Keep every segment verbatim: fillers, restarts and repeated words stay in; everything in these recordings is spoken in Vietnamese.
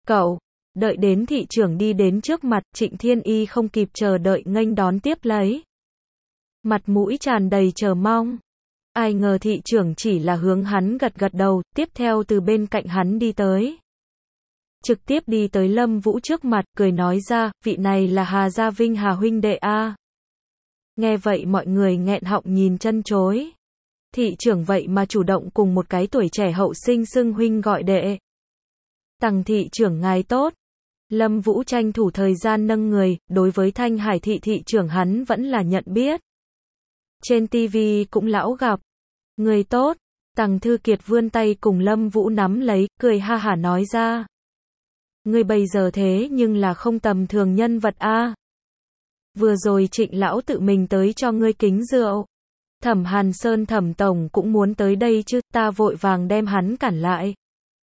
Cậu, đợi đến thị trưởng đi đến trước mặt, Trịnh Thiên Y không kịp chờ đợi nghênh đón tiếp lấy. Mặt mũi tràn đầy chờ mong. Ai ngờ thị trưởng chỉ là hướng hắn gật gật đầu, tiếp theo từ bên cạnh hắn đi tới. Trực tiếp đi tới Lâm Vũ trước mặt, cười nói ra, vị này là Hà Gia Vinh Hà huynh đệ a. Nghe vậy mọi người nghẹn họng nhìn chân chối. Thị trưởng vậy mà chủ động cùng một cái tuổi trẻ hậu sinh xưng huynh gọi đệ. Tằng thị trưởng ngài tốt. Lâm Vũ tranh thủ thời gian nâng người, đối với Thanh Hải thị thị trưởng hắn vẫn là nhận biết. Trên ti vi cũng lão gặp. Người tốt. Tằng Thư Kiệt vươn tay cùng Lâm Vũ nắm lấy, cười ha hả nói ra. Ngươi bây giờ thế nhưng là không tầm thường nhân vật a. Vừa rồi Trịnh lão tự mình tới cho ngươi kính rượu. Thẩm Hàn Sơn Thẩm tổng cũng muốn tới đây chứ, ta vội vàng đem hắn cản lại.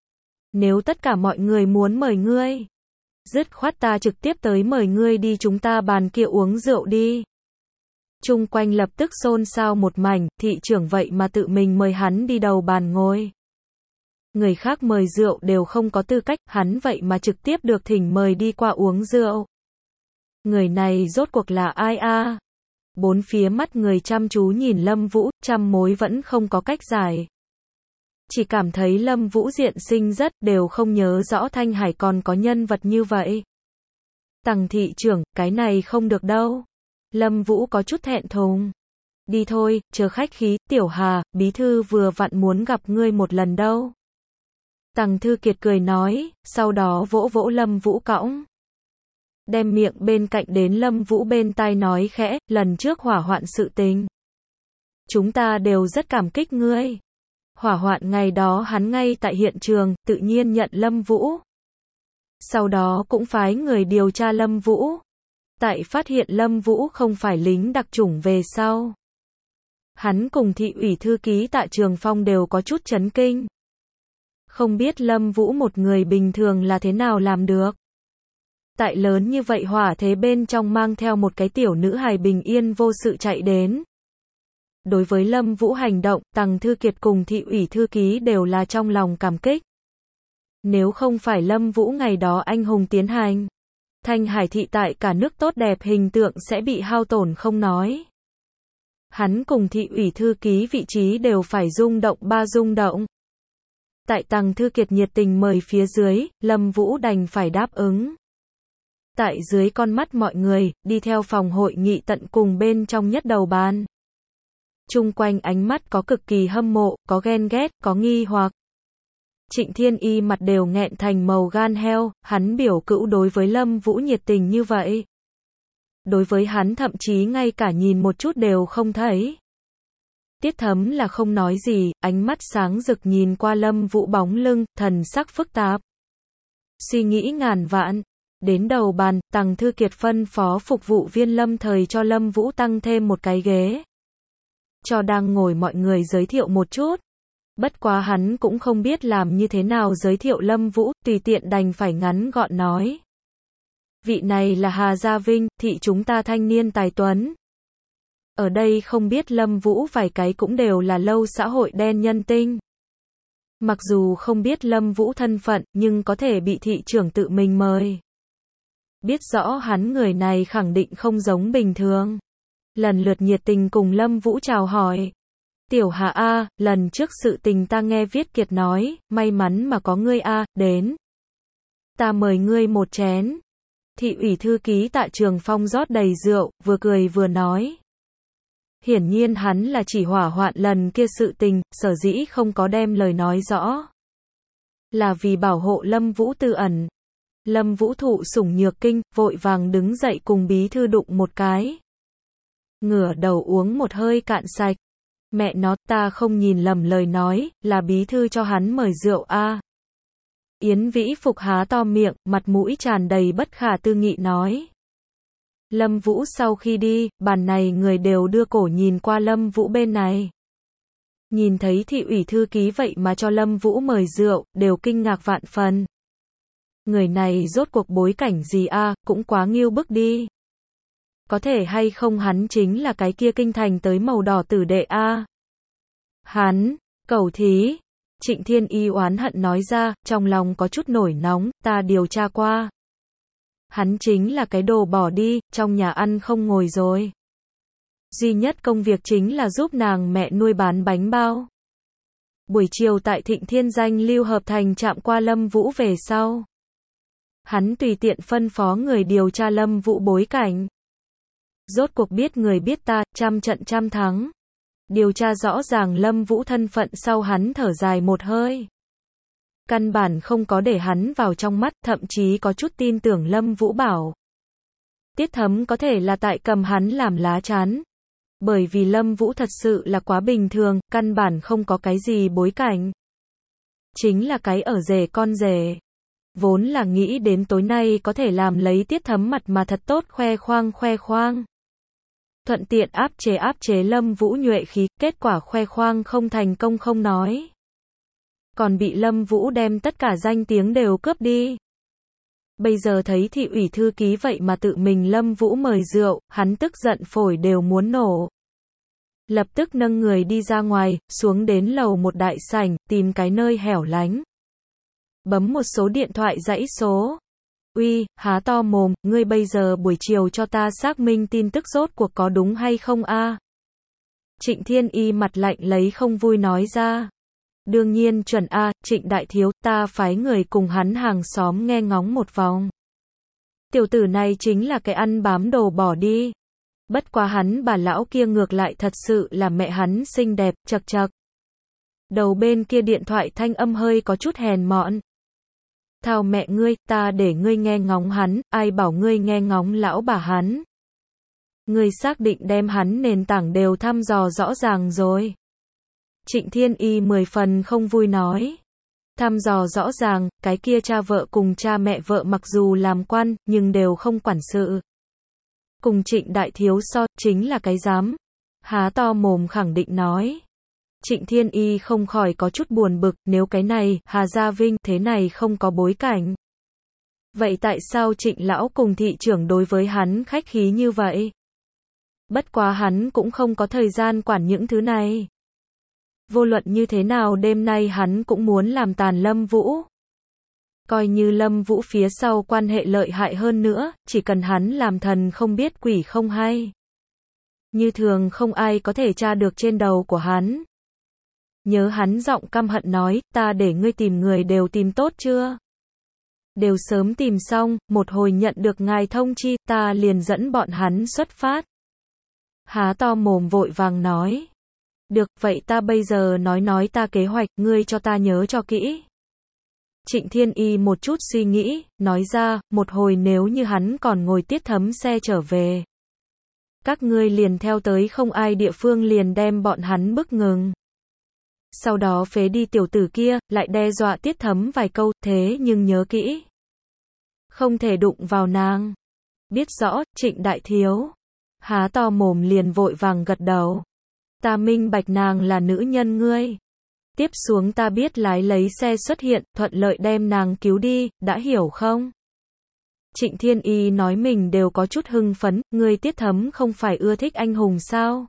Nếu tất cả mọi người muốn mời ngươi, dứt khoát ta trực tiếp tới mời ngươi đi chúng ta bàn kia uống rượu đi. Chung quanh lập tức xôn xao một mảnh, thị trưởng vậy mà tự mình mời hắn đi đầu bàn ngồi. Người khác mời rượu đều không có tư cách, hắn vậy mà trực tiếp được thỉnh mời đi qua uống rượu. Người này rốt cuộc là ai a? Bốn phía mắt người chăm chú nhìn Lâm Vũ, trăm mối vẫn không có cách giải. Chỉ cảm thấy Lâm Vũ diện sinh rất, đều không nhớ rõ Thanh Hải còn có nhân vật như vậy. Tằng thị trưởng, cái này không được đâu. Lâm Vũ có chút thẹn thùng. Đi thôi, chờ khách khí, Tiểu Hà, bí thư vừa vặn muốn gặp ngươi một lần đâu. Tằng Thư Kiệt cười nói, sau đó vỗ vỗ Lâm Vũ cõng. Đem miệng bên cạnh đến Lâm Vũ bên tai nói khẽ, lần trước hỏa hoạn sự tình. Chúng ta đều rất cảm kích ngươi. Hỏa hoạn ngày đó hắn ngay tại hiện trường, tự nhiên nhận Lâm Vũ. Sau đó cũng phái người điều tra Lâm Vũ. Tại phát hiện Lâm Vũ không phải lính đặc chủng về sau. Hắn cùng thị ủy thư ký Tạ Trường Phong đều có chút chấn kinh. Không biết Lâm Vũ một người bình thường là thế nào làm được. Tại lớn như vậy hỏa thế bên trong mang theo một cái tiểu nữ hài bình yên vô sự chạy đến. Đối với Lâm Vũ hành động, Tằng Thư Kiệt cùng thị ủy thư ký đều là trong lòng cảm kích. Nếu không phải Lâm Vũ ngày đó anh hùng tiến hành, Thanh Hải thị tại cả nước tốt đẹp hình tượng sẽ bị hao tổn không nói. Hắn cùng thị ủy thư ký vị trí đều phải rung động ba rung động. Tại Tằng Thư Kiệt nhiệt tình mời phía dưới, Lâm Vũ đành phải đáp ứng. Tại dưới con mắt mọi người, đi theo phòng hội nghị tận cùng bên trong nhất đầu bàn. Chung quanh ánh mắt có cực kỳ hâm mộ, có ghen ghét, có nghi hoặc. Trịnh Thiên Y mặt đều nghẹn thành màu gan heo, hắn biểu cữu đối với Lâm Vũ nhiệt tình như vậy. Đối với hắn thậm chí ngay cả nhìn một chút đều không thấy. Tiết Thấm là không nói gì, ánh mắt sáng rực nhìn qua Lâm Vũ bóng lưng, thần sắc phức tạp. Suy nghĩ ngàn vạn. Đến đầu bàn, Tằng Thư Kiệt phân phó phục vụ viên lâm thời cho Lâm Vũ tăng thêm một cái ghế. Cho đang ngồi mọi người giới thiệu một chút. Bất quá hắn cũng không biết làm như thế nào giới thiệu Lâm Vũ, tùy tiện đành phải ngắn gọn nói. Vị này là Hà Gia Vinh, thị chúng ta thanh niên tài tuấn. Ở đây không biết Lâm Vũ vài cái cũng đều là lâu xã hội đen nhân tinh. Mặc dù không biết Lâm Vũ thân phận, nhưng có thể bị thị trưởng tự mình mời. Biết rõ hắn người này khẳng định không giống bình thường. Lần lượt nhiệt tình cùng Lâm Vũ chào hỏi. Tiểu Hà a, lần trước sự tình ta nghe Viết Kiệt nói, may mắn mà có ngươi a, đến. Ta mời ngươi một chén. Thị ủy thư ký Tạ Trường Phong rót đầy rượu, vừa cười vừa nói. Hiển nhiên hắn là chỉ hỏa hoạn lần kia sự tình, sở dĩ không có đem lời nói rõ. Là vì bảo hộ Lâm Vũ tư ẩn. Lâm Vũ thụ sủng nhược kinh, vội vàng đứng dậy cùng bí thư đụng một cái. Ngửa đầu uống một hơi cạn sạch. Mẹ nó, ta không nhìn lầm lời nói, là bí thư cho hắn mời rượu a. Yến Vĩ Phục há to miệng, mặt mũi tràn đầy bất khả tư nghị nói. Lâm Vũ sau khi đi, bàn này người đều đưa cổ nhìn qua Lâm Vũ bên này. Nhìn thấy thị ủy thư ký vậy mà cho Lâm Vũ mời rượu, đều kinh ngạc vạn phần. Người này rốt cuộc bối cảnh gì a, cũng quá nghiêu bức đi. Có thể hay không hắn chính là cái kia kinh thành tới màu đỏ tử đệ a. Hắn, cẩu thí, Trịnh Thiên Y oán hận nói ra, trong lòng có chút nổi nóng, ta điều tra qua. Hắn chính là cái đồ bỏ đi, trong nhà ăn không ngồi rồi. Duy nhất công việc chính là giúp nàng mẹ nuôi bán bánh bao. Buổi chiều tại Thịnh Thiên Danh Lưu Hợp Thành chạm qua Lâm Vũ về sau. Hắn tùy tiện phân phó người điều tra Lâm Vũ bối cảnh. Rốt cuộc biết người biết ta, trăm trận trăm thắng. Điều tra rõ ràng Lâm Vũ thân phận sau hắn thở dài một hơi. Căn bản không có để hắn vào trong mắt, thậm chí có chút tin tưởng Lâm Vũ bảo. Tiết Thấm có thể là tại cầm hắn làm lá chắn. Bởi vì Lâm Vũ thật sự là quá bình thường, căn bản không có cái gì bối cảnh. Chính là cái ở rể con rể. Vốn là nghĩ đến tối nay có thể làm lấy Tiết Thấm mặt mà thật tốt khoe khoang khoe khoang. Thuận tiện áp chế áp chế Lâm Vũ nhuệ khí, kết quả khoe khoang không thành công không nói. Còn bị Lâm Vũ đem tất cả danh tiếng đều cướp đi. Bây giờ thấy thị ủy thư ký vậy mà tự mình Lâm Vũ mời rượu, hắn tức giận phổi đều muốn nổ. Lập tức nâng người đi ra ngoài, xuống đến lầu một đại sảnh, tìm cái nơi hẻo lánh. Bấm một số điện thoại dãy số. Uy, há to mồm, ngươi bây giờ buổi chiều cho ta xác minh tin tức rốt cuộc có đúng hay không a? Trịnh Thiên Y mặt lạnh lấy không vui nói ra. Đương nhiên chuẩn a, Trịnh đại thiếu, ta phái người cùng hắn hàng xóm nghe ngóng một vòng. Tiểu tử này chính là cái ăn bám đồ bỏ đi. Bất quá hắn bà lão kia ngược lại thật sự là mẹ hắn xinh đẹp, chật chật. Đầu bên kia điện thoại thanh âm hơi có chút hèn mọn. Thao mẹ ngươi, ta để ngươi nghe ngóng hắn, ai bảo ngươi nghe ngóng lão bà hắn. Ngươi xác định đem hắn nền tảng đều thăm dò rõ ràng rồi. Trịnh Thiên Y mười phần không vui nói. Thăm dò rõ ràng, cái kia cha vợ cùng cha mẹ vợ mặc dù làm quan, nhưng đều không quản sự. Cùng Trịnh đại thiếu so, chính là cái dám. Há to mồm khẳng định nói. Trịnh Thiên Y không khỏi có chút buồn bực, nếu cái này, Hà Gia Vinh, thế này không có bối cảnh. Vậy tại sao Trịnh lão cùng thị trưởng đối với hắn khách khí như vậy? Bất quá hắn cũng không có thời gian quản những thứ này. Vô luận như thế nào đêm nay hắn cũng muốn làm tàn Lâm Vũ. Coi như Lâm Vũ phía sau quan hệ lợi hại hơn nữa, chỉ cần hắn làm thần không biết quỷ không hay. Như thường không ai có thể tra được trên đầu của hắn. Nhớ hắn giọng căm hận nói, ta để ngươi tìm người đều tìm tốt chưa? Đều sớm tìm xong, một hồi nhận được ngài thông chi, ta liền dẫn bọn hắn xuất phát. Há to mồm vội vàng nói. Được, vậy ta bây giờ nói nói ta kế hoạch, ngươi cho ta nhớ cho kỹ. Trịnh Thiên Y một chút suy nghĩ, nói ra, một hồi nếu như hắn còn ngồi Tiết Thấm xe trở về. Các ngươi liền theo tới không ai địa phương liền đem bọn hắn bức ngừng. Sau đó phế đi tiểu tử kia, lại đe dọa Tiết Thấm vài câu, thế nhưng nhớ kỹ. Không thể đụng vào nàng. Biết rõ, Trịnh đại thiếu. Há to mồm liền vội vàng gật đầu. Ta minh bạch nàng là nữ nhân ngươi. Tiếp xuống ta biết lái lấy xe xuất hiện, thuận lợi đem nàng cứu đi, đã hiểu không? Trịnh Thiên Y nói mình đều có chút hưng phấn, ngươi Tiết Thấm không phải ưa thích anh hùng sao?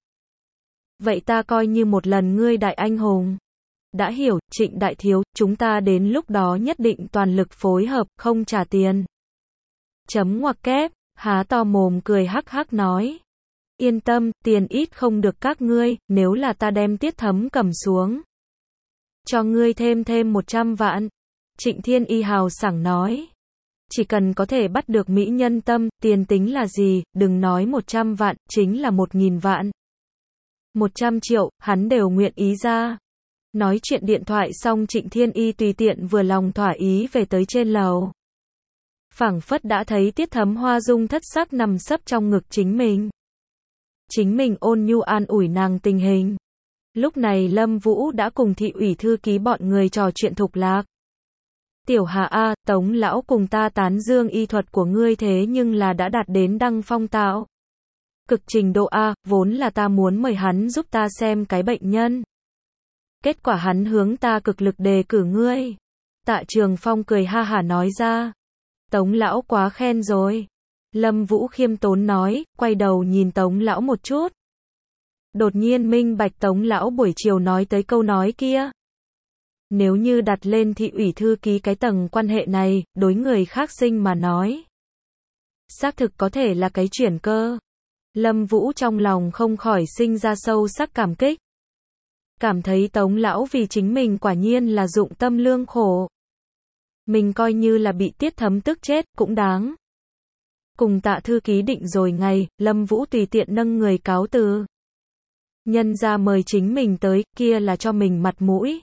Vậy ta coi như một lần ngươi đại anh hùng. Đã hiểu, Trịnh đại thiếu, chúng ta đến lúc đó nhất định toàn lực phối hợp, không trả tiền. Chấm ngoặc kép, há to mồm cười hắc hắc nói. Yên tâm, tiền ít không được các ngươi, nếu là ta đem Tiết Thấm cầm xuống. Cho ngươi thêm thêm một trăm vạn. Trịnh Thiên Y hào sảng nói. Chỉ cần có thể bắt được mỹ nhân tâm, tiền tính là gì, đừng nói một trăm vạn, chính là một nghìn vạn. Một trăm triệu, hắn đều nguyện ý ra. Nói chuyện điện thoại xong Trịnh Thiên Y tùy tiện vừa lòng thỏa ý về tới trên lầu. Phảng phất đã thấy Tiết Thấm hoa dung thất sắc nằm sấp trong ngực chính mình. Chính mình ôn nhu an ủi nàng tình hình. Lúc này Lâm Vũ đã cùng thị ủy thư ký bọn người trò chuyện thục lạc. Tiểu Hà A, Tống lão cùng ta tán dương y thuật của ngươi thế nhưng là đã đạt đến đăng phong tạo. Cực trình độ A, vốn là ta muốn mời hắn giúp ta xem cái bệnh nhân. Kết quả hắn hướng ta cực lực đề cử ngươi. Tạ Trường Phong cười ha hả nói ra. Tống lão quá khen rồi. Lâm Vũ khiêm tốn nói, quay đầu nhìn Tống lão một chút. Đột nhiên minh bạch Tống lão buổi chiều nói tới câu nói kia. Nếu như đặt lên thị ủy thư ký cái tầng quan hệ này, đối người khác sinh mà nói, xác thực có thể là cái chuyển cơ. Lâm Vũ trong lòng không khỏi sinh ra sâu sắc cảm kích. Cảm thấy Tống lão vì chính mình quả nhiên là dụng tâm lương khổ. Mình coi như là bị Tiết Thấm tức chết, cũng đáng. Cùng Tạ thư ký định rồi ngày, Lâm Vũ tùy tiện nâng người cáo từ. Nhân ra mời chính mình tới, kia là cho mình mặt mũi.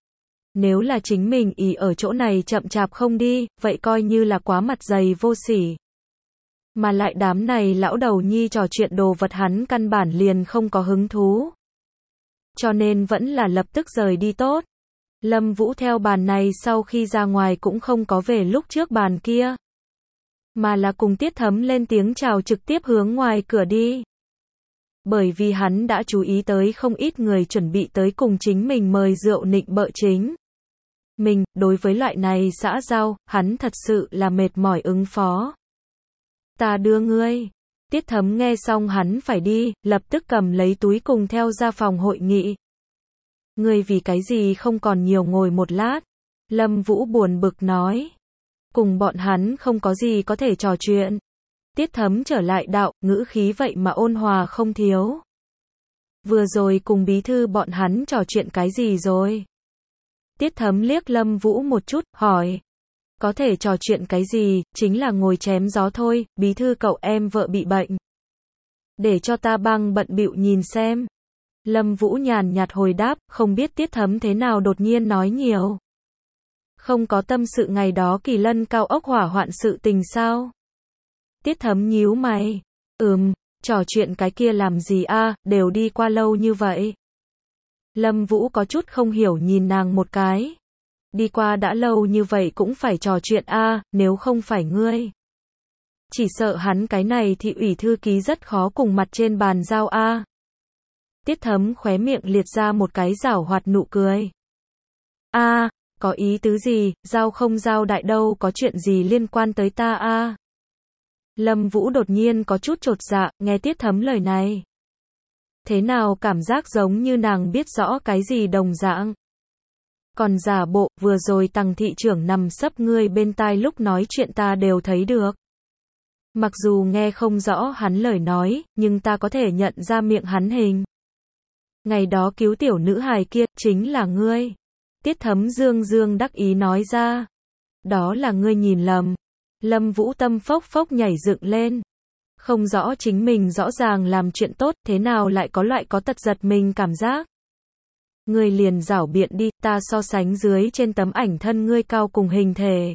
Nếu là chính mình ý ở chỗ này chậm chạp không đi, vậy coi như là quá mặt dày vô sỉ. Mà lại đám này lão đầu nhi trò chuyện đồ vật hắn căn bản liền không có hứng thú. Cho nên vẫn là lập tức rời đi tốt. Lâm Vũ theo bàn này sau khi ra ngoài cũng không có về lúc trước bàn kia. Mà là cùng Tiết Thấm lên tiếng chào trực tiếp hướng ngoài cửa đi. Bởi vì hắn đã chú ý tới không ít người chuẩn bị tới cùng chính mình mời rượu nịnh bợ chính. Mình, đối với loại này xã giao, hắn thật sự là mệt mỏi ứng phó. Ta đưa ngươi. Tiết Thấm nghe xong hắn phải đi, lập tức cầm lấy túi cùng theo ra phòng hội nghị. Ngươi vì cái gì không còn nhiều ngồi một lát? Lâm Vũ buồn bực nói. Cùng bọn hắn không có gì có thể trò chuyện. Tiết Thấm trở lại đạo, ngữ khí vậy mà ôn hòa không thiếu. Vừa rồi cùng bí thư bọn hắn trò chuyện cái gì rồi? Tiết Thấm liếc Lâm Vũ một chút, hỏi. Có thể trò chuyện cái gì, chính là ngồi chém gió thôi, bí thư cậu em vợ bị bệnh. Để cho ta băng bận bịu nhìn xem. Lâm Vũ nhàn nhạt hồi đáp, không biết Tiết Thấm thế nào đột nhiên nói nhiều. Không có tâm sự ngày đó Kỳ Lân cao ốc hỏa hoạn sự tình sao? Tiết Thấm nhíu mày. Ừm, trò chuyện cái kia làm gì a, đều đi qua lâu như vậy. Lâm Vũ có chút không hiểu nhìn nàng một cái. Đi qua đã lâu như vậy cũng phải trò chuyện a, nếu không phải ngươi. Chỉ sợ hắn cái này thị ủy thư ký rất khó cùng mặt trên bàn giao a. Tiết Thấm khóe miệng liệt ra một cái giảo hoạt nụ cười. A, có ý tứ gì, giao không giao đại đâu có chuyện gì liên quan tới ta a. Lâm Vũ đột nhiên có chút chột dạ, nghe Tiết Thấm lời này. Thế nào cảm giác giống như nàng biết rõ cái gì đồng dạng. Còn giả bộ, vừa rồi Tằng thị trưởng nằm sấp ngươi bên tai lúc nói chuyện ta đều thấy được. Mặc dù nghe không rõ hắn lời nói, nhưng ta có thể nhận ra miệng hắn hình. Ngày đó cứu tiểu nữ hài kia, chính là ngươi. Tiết Thấm dương dương đắc ý nói ra. Đó là ngươi nhìn lầm. Lâm Vũ tâm phốc phốc nhảy dựng lên. Không rõ chính mình rõ ràng làm chuyện tốt, thế nào lại có loại có tật giật mình cảm giác. Ngươi liền giảo biện đi, ta so sánh dưới trên tấm ảnh thân ngươi cao cùng hình thể.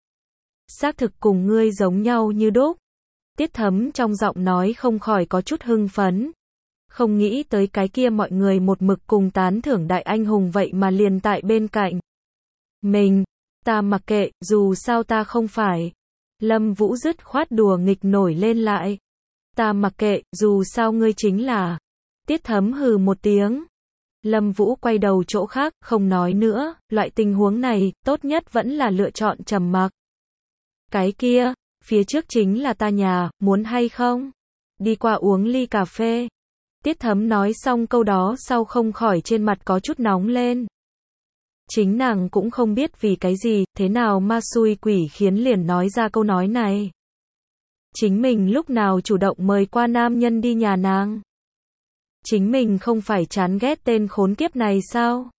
Xác thực cùng ngươi giống nhau như đúc. Tiết Thấm trong giọng nói không khỏi có chút hưng phấn. Không nghĩ tới cái kia mọi người một mực cùng tán thưởng đại anh hùng vậy mà liền tại bên cạnh. Mình, ta mặc kệ, dù sao ta không phải. Lâm Vũ dứt khoát đùa nghịch nổi lên lại. Ta mặc kệ, dù sao ngươi chính là. Tiết Thấm hừ một tiếng. Lâm Vũ quay đầu chỗ khác, không nói nữa, loại tình huống này, tốt nhất vẫn là lựa chọn trầm mặc. Cái kia, phía trước chính là ta nhà, muốn hay không? Đi qua uống ly cà phê. Tiết Thấm nói xong câu đó sau không khỏi trên mặt có chút nóng lên. Chính nàng cũng không biết vì cái gì, thế nào ma xui quỷ khiến liền nói ra câu nói này. Chính mình lúc nào chủ động mời qua nam nhân đi nhà nàng. Chính mình không phải chán ghét tên khốn kiếp này sao?